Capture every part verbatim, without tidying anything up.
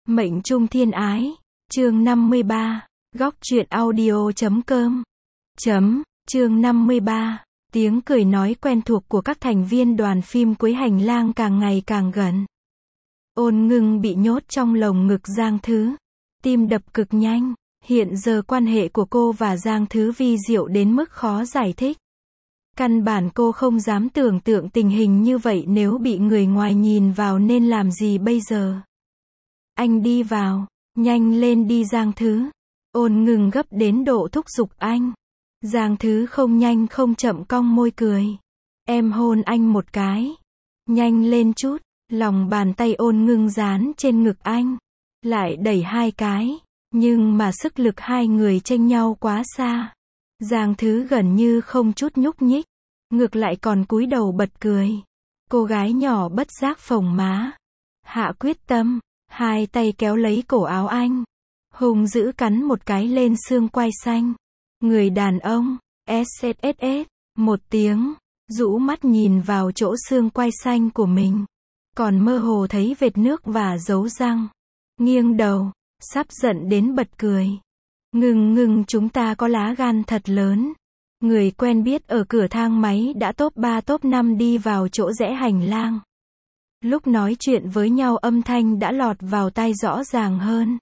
Mệnh trung thiên ái. Chương năm mươi ba. Góc truyện audio chấm com. Chấm. Chương năm mươi ba. Tiếng cười nói quen thuộc của các thành viên đoàn phim cuối hành lang càng ngày càng gần. Ôn Ngưng bị nhốt trong lồng ngực Giang Thứ. Tim đập cực nhanh. Hiện giờ quan hệ của cô và Giang Thứ vi diệu đến mức khó giải thích. Căn bản cô không dám tưởng tượng tình hình như vậy nếu bị người ngoài nhìn vào nên làm gì bây giờ. Anh đi vào. Nhanh lên đi Giang Thứ. Ôn Ngưng gấp đến độ thúc giục anh. Giang Thứ không nhanh không chậm cong môi cười. Em hôn anh một cái. Nhanh lên chút. Lòng bàn tay Ôn Ngưng dán trên ngực anh. Lại đẩy hai cái. Nhưng mà sức lực hai người chênh nhau quá xa. Giang Thứ gần như không chút nhúc nhích. Ngược lại còn cúi đầu bật cười. Cô gái nhỏ bất giác phồng má. Hạ quyết tâm. Hai tay kéo lấy cổ áo anh. Hùng dữ cắn một cái lên xương quai xanh. Người đàn ông. ét ét ét ét. Một tiếng. Rũ mắt nhìn vào chỗ xương quai xanh của mình. Còn mơ hồ thấy vệt nước và dấu răng. Nghiêng đầu. Sắp giận đến bật cười. Ngưng ngưng chúng ta có lá gan thật lớn. Người quen biết ở cửa thang máy đã top ba top năm đi vào chỗ rẽ hành lang. Lúc nói chuyện với nhau âm thanh đã lọt vào tai rõ ràng hơn.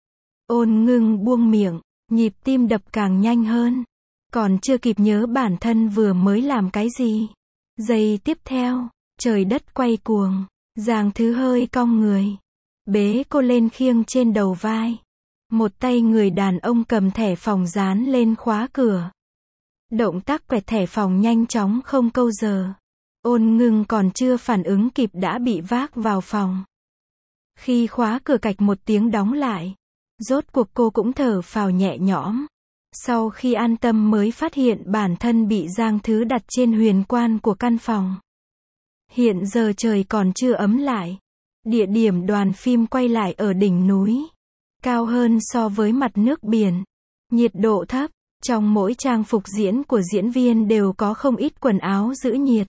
Ôn Ngưng buông miệng, nhịp tim đập càng nhanh hơn. Còn chưa kịp nhớ bản thân vừa mới làm cái gì. Giây tiếp theo, trời đất quay cuồng. Giang Thứ hơi cong người. Bế cô lên khiêng trên đầu vai. Một tay người đàn ông cầm thẻ phòng dán lên khóa cửa. Động tác quẹt thẻ phòng nhanh chóng không câu giờ. Ôn Ngưng còn chưa phản ứng kịp đã bị vác vào phòng. Khi khóa cửa cạch một tiếng đóng lại. Rốt cuộc cô cũng thở phào nhẹ nhõm. Sau khi an tâm mới phát hiện bản thân bị Giang Thứ đặt trên huyền quan của căn phòng. Hiện giờ trời còn chưa ấm lại. Địa điểm đoàn phim quay lại ở đỉnh núi. Cao hơn so với mặt nước biển. Nhiệt độ thấp. Trong mỗi trang phục diễn của diễn viên đều có không ít quần áo giữ nhiệt.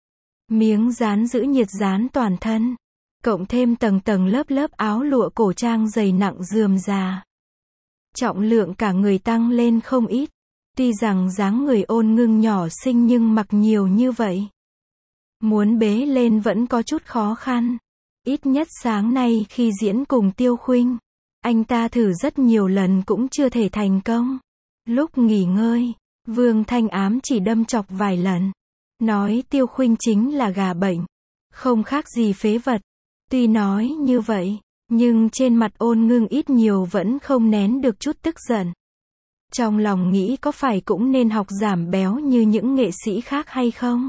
Miếng dán giữ nhiệt dán toàn thân. Cộng thêm tầng tầng lớp lớp áo lụa cổ trang dày nặng rườm rà. Trọng lượng cả người tăng lên không ít. Tuy rằng dáng người Ôn Ngưng nhỏ xinh nhưng mặc nhiều như vậy. Muốn bế lên vẫn có chút khó khăn. Ít nhất sáng nay khi diễn cùng Tiêu Khuynh. Anh ta thử rất nhiều lần cũng chưa thể thành công. Lúc nghỉ ngơi, Vương Thanh Ám chỉ đâm chọc vài lần. Nói Tiêu Khuynh chính là gà bệnh. Không khác gì phế vật. Tuy nói như vậy, nhưng trên mặt Ôn Ngưng ít nhiều vẫn không nén được chút tức giận. Trong lòng nghĩ có phải cũng nên học giảm béo như những nghệ sĩ khác hay không?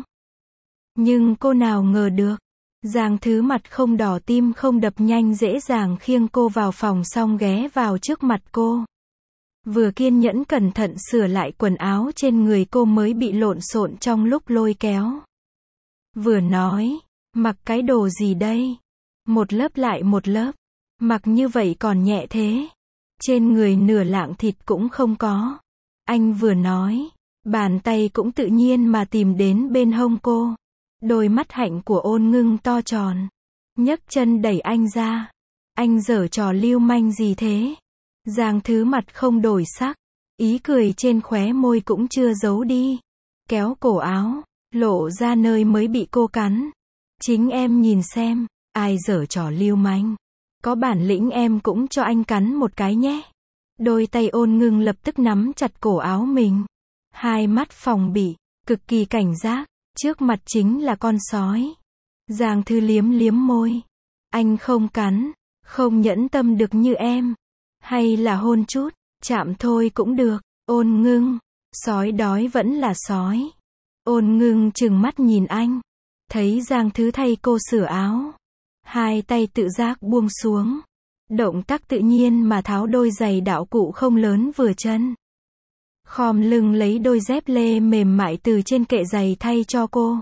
Nhưng cô nào ngờ được. Giang Thứ mặt không đỏ tim không đập nhanh dễ dàng khiêng cô vào phòng xong ghé vào trước mặt cô. Vừa kiên nhẫn cẩn thận sửa lại quần áo trên người cô mới bị lộn xộn trong lúc lôi kéo. Vừa nói, mặc cái đồ gì đây? Một lớp lại một lớp. Mặc như vậy còn nhẹ thế. Trên người nửa lạng thịt cũng không có. Anh vừa nói, bàn tay cũng tự nhiên mà tìm đến bên hông cô. Đôi mắt hạnh của Ôn Ngưng to tròn. Nhấc chân đẩy anh ra. Anh giở trò lưu manh gì thế? Giang Thứ mặt không đổi sắc. Ý cười trên khóe môi cũng chưa giấu đi. Kéo cổ áo. Lộ ra nơi mới bị cô cắn. Chính em nhìn xem. Ai giở trò lưu manh. Có bản lĩnh em cũng cho anh cắn một cái nhé. Đôi tay Ôn Ngưng lập tức nắm chặt cổ áo mình. Hai mắt phòng bị. Cực kỳ cảnh giác. Trước mặt chính là con sói. Giang Thư liếm liếm môi. Anh không cắn. Không nhẫn tâm được như em. Hay là hôn chút. Chạm thôi cũng được. Ôn Ngưng. Sói đói vẫn là sói. Ôn Ngưng trừng mắt nhìn anh. Thấy Giang Thứ thay cô sửa áo. Hai tay tự giác buông xuống. Động tác tự nhiên mà tháo đôi giày đạo cụ không lớn vừa chân. Khom lưng lấy đôi dép lê mềm mại từ trên kệ giày thay cho cô.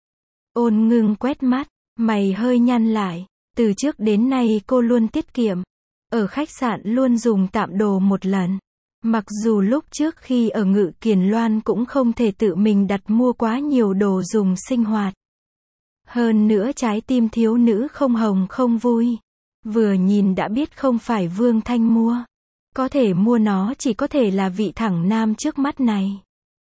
Ôn Ngưng quét mắt. Mày hơi nhăn lại. Từ trước đến nay cô luôn tiết kiệm. Ở khách sạn luôn dùng tạm đồ một lần. Mặc dù lúc trước khi ở Ngự Kiền Loan cũng không thể tự mình đặt mua quá nhiều đồ dùng sinh hoạt. Hơn nữa trái tim thiếu nữ không hồng không vui. Vừa nhìn đã biết không phải Vương Thanh mua. Có thể mua nó chỉ có thể là vị thẳng nam trước mắt này.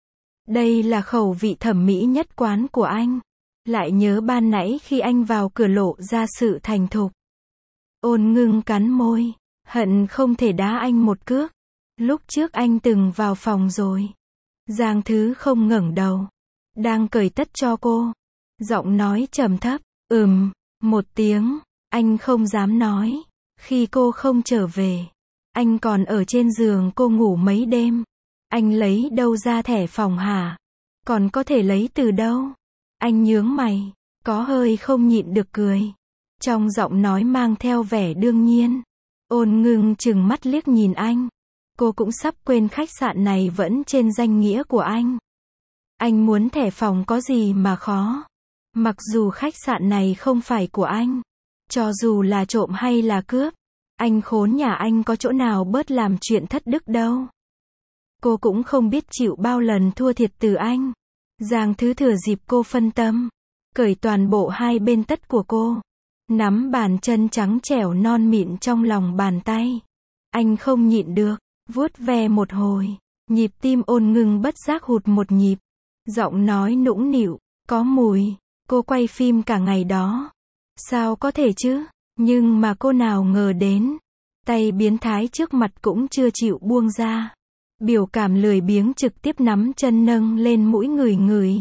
Đây là khẩu vị thẩm mỹ nhất quán của anh. Lại nhớ ban nãy khi anh vào cửa lộ ra sự thành thục. Ôn Ngưng cắn môi, hận không thể đá anh một cước. Lúc trước anh từng vào phòng rồi. Giang Thứ không ngẩng đầu, đang cởi tất cho cô. Giọng nói trầm thấp, ừm, một tiếng, anh không dám nói. Khi cô không trở về, anh còn ở trên giường cô ngủ mấy đêm. Anh lấy đâu ra thẻ phòng hả? Còn có thể lấy từ đâu? Anh nhướng mày, có hơi không nhịn được cười. Trong giọng nói mang theo vẻ đương nhiên. Ôn Ngưng chừng mắt liếc nhìn anh. Cô cũng sắp quên khách sạn này vẫn trên danh nghĩa của anh. Anh muốn thẻ phòng có gì mà khó. Mặc dù khách sạn này không phải của anh. Cho dù là trộm hay là cướp. Anh khốn nhà anh có chỗ nào bớt làm chuyện thất đức đâu. Cô cũng không biết chịu bao lần thua thiệt từ anh. Giang Thứ thừa dịp cô phân tâm. Cởi toàn bộ hai bên tất của cô. Nắm bàn chân trắng trẻo non mịn trong lòng bàn tay. Anh không nhịn được. Vuốt ve một hồi. Nhịp tim Ôn Ngưng bất giác hụt một nhịp. Giọng nói nũng nịu. Có mùi. Cô quay phim cả ngày đó. Sao có thể chứ? Nhưng mà cô nào ngờ đến. Tay biến thái trước mặt cũng chưa chịu buông ra. Biểu cảm lười biếng trực tiếp nắm chân nâng lên mũi ngửi ngửi.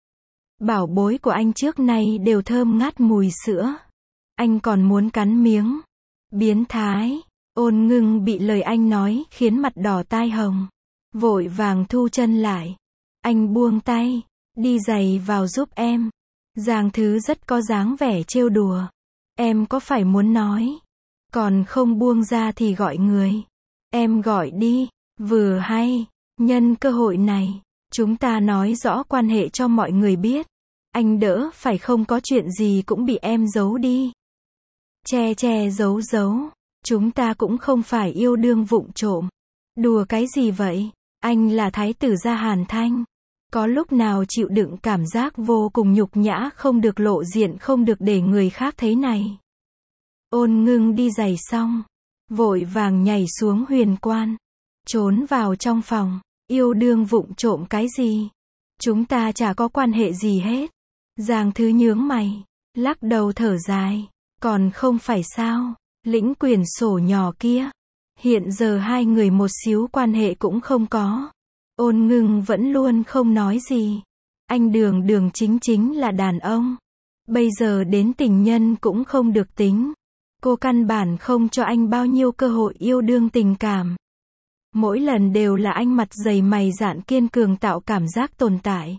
Bảo bối của anh trước nay đều thơm ngát mùi sữa. Anh còn muốn cắn miếng. Biến thái. Ôn Ngưng bị lời anh nói khiến mặt đỏ tai hồng. Vội vàng thu chân lại. Anh buông tay. Đi giày vào giúp em. Giang Thứ rất có dáng vẻ trêu đùa. Em có phải muốn nói? Còn không buông ra thì gọi người. Em gọi đi. Vừa hay. Nhân cơ hội này. Chúng ta nói rõ quan hệ cho mọi người biết. Anh đỡ phải không có chuyện gì cũng bị em giấu đi. Che che giấu giấu. Chúng ta cũng không phải yêu đương vụng trộm. Đùa cái gì vậy? Anh là thái tử gia Hàn Thanh. Có lúc nào chịu đựng cảm giác vô cùng nhục nhã không được lộ diện không được để người khác thấy này. Ôn Ngưng đi giày xong. Vội vàng nhảy xuống huyền quan. Trốn vào trong phòng. Yêu đương vụng trộm cái gì? Chúng ta chả có quan hệ gì hết. Giang Thứ nhướng mày. Lắc đầu thở dài. Còn không phải sao? Lĩnh quyển sổ nhỏ kia. Hiện giờ hai người một xíu quan hệ cũng không có. Ôn Ngưng vẫn luôn không nói gì. Anh đường đường chính chính là đàn ông. Bây giờ đến tình nhân cũng không được tính. Cô căn bản không cho anh bao nhiêu cơ hội yêu đương tình cảm. Mỗi lần đều là anh mặt dày mày dạn kiên cường tạo cảm giác tồn tại.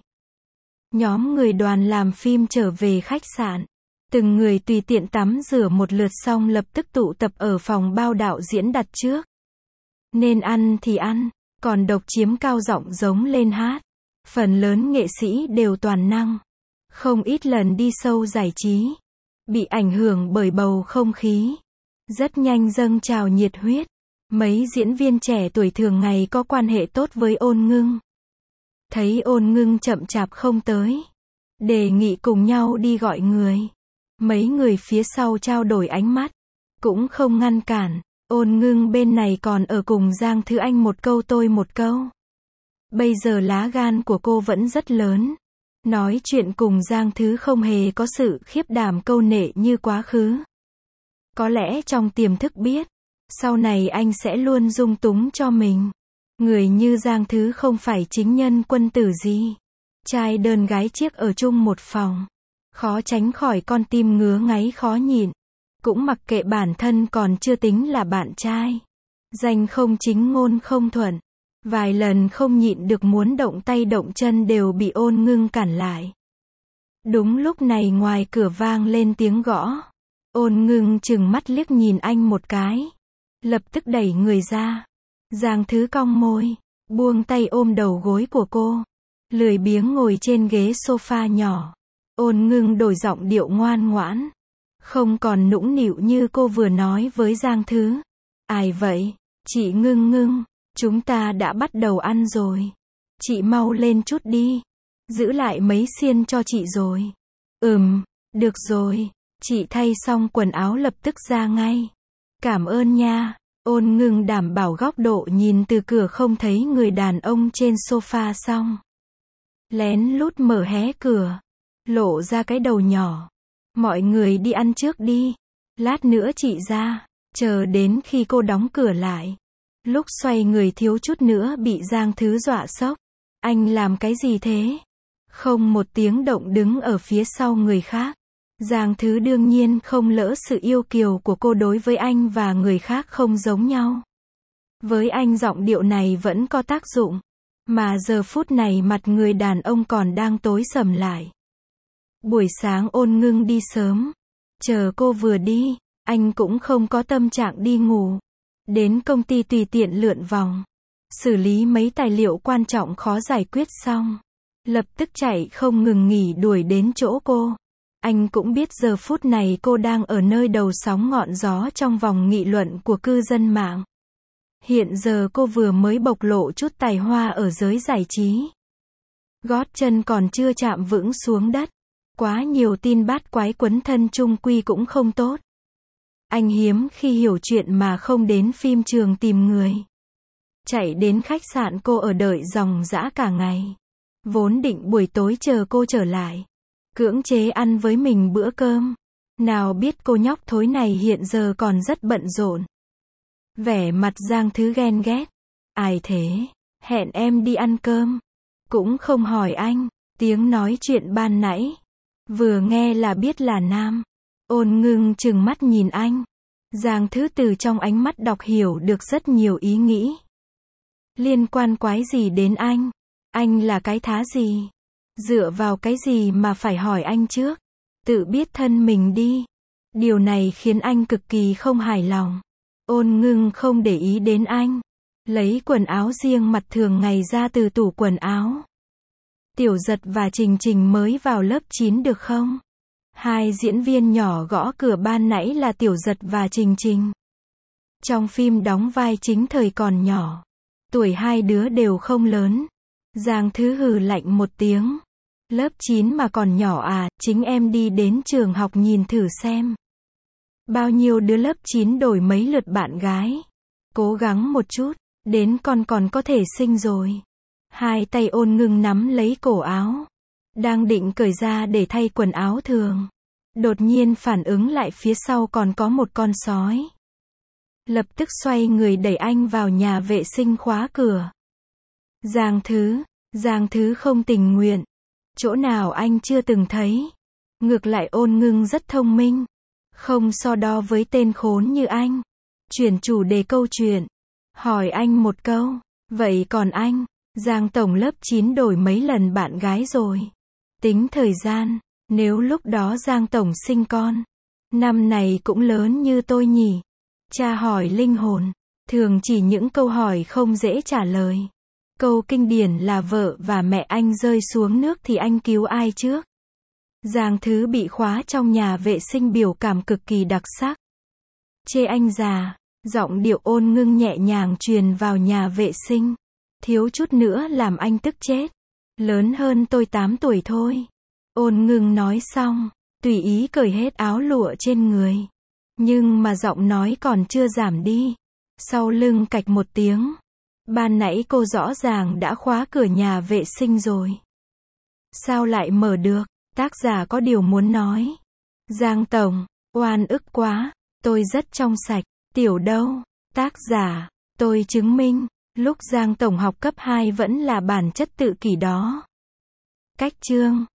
Nhóm người đoàn làm phim trở về khách sạn. Từng người tùy tiện tắm rửa một lượt xong lập tức tụ tập ở phòng bao đạo diễn đặt trước. Nên ăn thì ăn, còn Độc Chiếm cao giọng giống lên hát. Phần lớn nghệ sĩ đều toàn năng. Không ít lần đi sâu giải trí. Bị ảnh hưởng bởi bầu không khí. Rất nhanh dâng trào nhiệt huyết. Mấy diễn viên trẻ tuổi thường ngày có quan hệ tốt với Ôn Ngưng. Thấy Ôn Ngưng chậm chạp không tới. Đề nghị cùng nhau đi gọi người. Mấy người phía sau trao đổi ánh mắt. Cũng không ngăn cản. Ôn Ngưng bên này còn ở cùng Giang Thứ Anh một câu tôi một câu. Bây giờ lá gan của cô vẫn rất lớn. Nói chuyện cùng Giang Thứ không hề có sự khiếp đảm câu nệ như quá khứ. Có lẽ trong tiềm thức biết. Sau này anh sẽ luôn dung túng cho mình. Người như Giang Thứ không phải chính nhân quân tử gì. Trai đơn gái chiếc ở chung một phòng. Khó tránh khỏi con tim ngứa ngáy khó nhịn. Cũng mặc kệ bản thân còn chưa tính là bạn trai. Danh không chính ngôn không thuận. Vài lần không nhịn được muốn động tay động chân đều bị Ôn Ngưng cản lại. Đúng lúc này ngoài cửa vang lên tiếng gõ. Ôn Ngưng chừng mắt liếc nhìn anh một cái. Lập tức đẩy người ra. Giang Thứ cong môi. Buông tay ôm đầu gối của cô. Lười biếng ngồi trên ghế sofa nhỏ. Ôn Ngưng đổi giọng điệu ngoan ngoãn. Không còn nũng nịu như cô vừa nói với Giang Thứ. Ai vậy? Chị Ngưng Ngưng. Chúng ta đã bắt đầu ăn rồi. Chị mau lên chút đi. Giữ lại mấy xiên cho chị rồi. Ừm, được rồi. Chị thay xong quần áo lập tức ra ngay. Cảm ơn nha. Ôn Ngưng đảm bảo góc độ nhìn từ cửa không thấy người đàn ông trên sofa xong. Lén lút mở hé cửa. Lộ ra cái đầu nhỏ. Mọi người đi ăn trước đi. Lát nữa chị ra. Chờ đến khi cô đóng cửa lại. Lúc xoay người thiếu chút nữa bị Giang Thứ dọa sốc. Anh làm cái gì thế? Không một tiếng động đứng ở phía sau người khác. Giang Thứ đương nhiên không lỡ sự yêu kiều của cô đối với anh và người khác không giống nhau. Với anh giọng điệu này vẫn có tác dụng. Mà giờ phút này mặt người đàn ông còn đang tối sầm lại. Buổi sáng Ôn Ngưng đi sớm. Chờ cô vừa đi, anh cũng không có tâm trạng đi ngủ. Đến công ty tùy tiện lượn vòng. Xử lý mấy tài liệu quan trọng khó giải quyết xong. Lập tức chạy không ngừng nghỉ đuổi đến chỗ cô. Anh cũng biết giờ phút này cô đang ở nơi đầu sóng ngọn gió trong vòng nghị luận của cư dân mạng. Hiện giờ cô vừa mới bộc lộ chút tài hoa ở giới giải trí. Gót chân còn chưa chạm vững xuống đất. Quá nhiều tin bát quái quấn thân chung quy cũng không tốt. Anh hiếm khi hiểu chuyện mà không đến phim trường tìm người. Chạy đến khách sạn cô ở đợi ròng rã cả ngày. Vốn định buổi tối chờ cô trở lại. Cưỡng chế ăn với mình bữa cơm. Nào biết cô nhóc thối này hiện giờ còn rất bận rộn. Vẻ mặt Giang Thứ ghen ghét. Ai thế? Hẹn em đi ăn cơm. Cũng không hỏi anh. Tiếng nói chuyện ban nãy. Vừa nghe là biết là nam. Ôn Ngưng trừng mắt nhìn anh. Giang Thứ từ trong ánh mắt đọc hiểu được rất nhiều ý nghĩ. Liên quan quái gì đến anh? Anh là cái thá gì? Dựa vào cái gì mà phải hỏi anh trước? Tự biết thân mình đi. Điều này khiến anh cực kỳ không hài lòng. Ôn Ngưng không để ý đến anh. Lấy quần áo riêng mặt thường ngày ra từ tủ quần áo. Tiểu Giật và Trình Trình mới vào lớp chín được không? Hai diễn viên nhỏ gõ cửa ban nãy là Tiểu Giật và Trình Trình. Trong phim đóng vai chính thời còn nhỏ. Tuổi hai đứa đều không lớn. Giang Thứ hừ lạnh một tiếng. Lớp chín mà còn nhỏ à, chính em đi đến trường học nhìn thử xem. Bao nhiêu đứa lớp chín đổi mấy lượt bạn gái. Cố gắng một chút, đến con còn có thể sinh rồi. Hai tay Ôn Ngưng nắm lấy cổ áo. Đang định cởi ra để thay quần áo thường. Đột nhiên phản ứng lại phía sau còn có một con sói. Lập tức xoay người đẩy anh vào nhà vệ sinh khóa cửa. Giang Thứ, Giang Thứ không tình nguyện. Chỗ nào anh chưa từng thấy. Ngược lại Ôn Ngưng rất thông minh. Không so đo với tên khốn như anh. Chuyển chủ đề câu chuyện. Hỏi anh một câu. Vậy còn anh, Giang Tổng lớp chín đổi mấy lần bạn gái rồi? Tính thời gian, nếu lúc đó Giang Tổng sinh con. Năm này cũng lớn như tôi nhỉ? Cha hỏi linh hồn. Thường chỉ những câu hỏi không dễ trả lời. Câu kinh điển là vợ và mẹ anh rơi xuống nước thì anh cứu ai trước? Giang Thứ bị khóa trong nhà vệ sinh biểu cảm cực kỳ đặc sắc. Chê anh già, giọng điệu Ôn Ngưng nhẹ nhàng truyền vào nhà vệ sinh. Thiếu chút nữa làm anh tức chết. Lớn hơn tôi tám tuổi thôi. Ôn Ngưng nói xong, tùy ý cởi hết áo lụa trên người. Nhưng mà giọng nói còn chưa giảm đi. Sau lưng cạch một tiếng. Ban nãy cô rõ ràng đã khóa cửa nhà vệ sinh rồi. Sao lại mở được? Tác giả có điều muốn nói. Giang Tổng, oan ức quá. Tôi rất trong sạch. Tiểu đâu? Tác giả, tôi chứng minh. Lúc Giang Tổng học cấp hai vẫn là bản chất tự kỷ đó. Cách chương